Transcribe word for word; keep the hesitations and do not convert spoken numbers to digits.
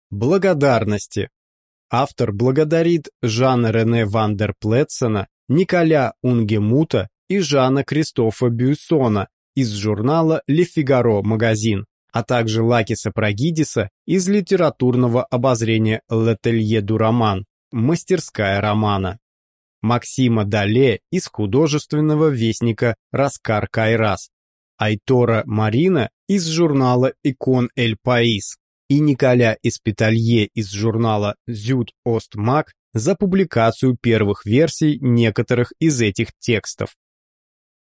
Благодарности. Автор благодарит Жана-Рене ван дер Плетсена, Николя Унгемута и Жана Кристофа Бюйсона из журнала «Ле Фигаро Магазин», а также Лакиса Прогидиса из литературного обозрения «L'Atelier du Roman» «Мастерская романа», Максима Дале из художественного вестника «Раскар Кайрас», Айтора Марина из журнала «Икон Эль Паис» и Николя Эспиталье из журнала «Зюд Ост Маг» за публикацию первых версий некоторых из этих текстов.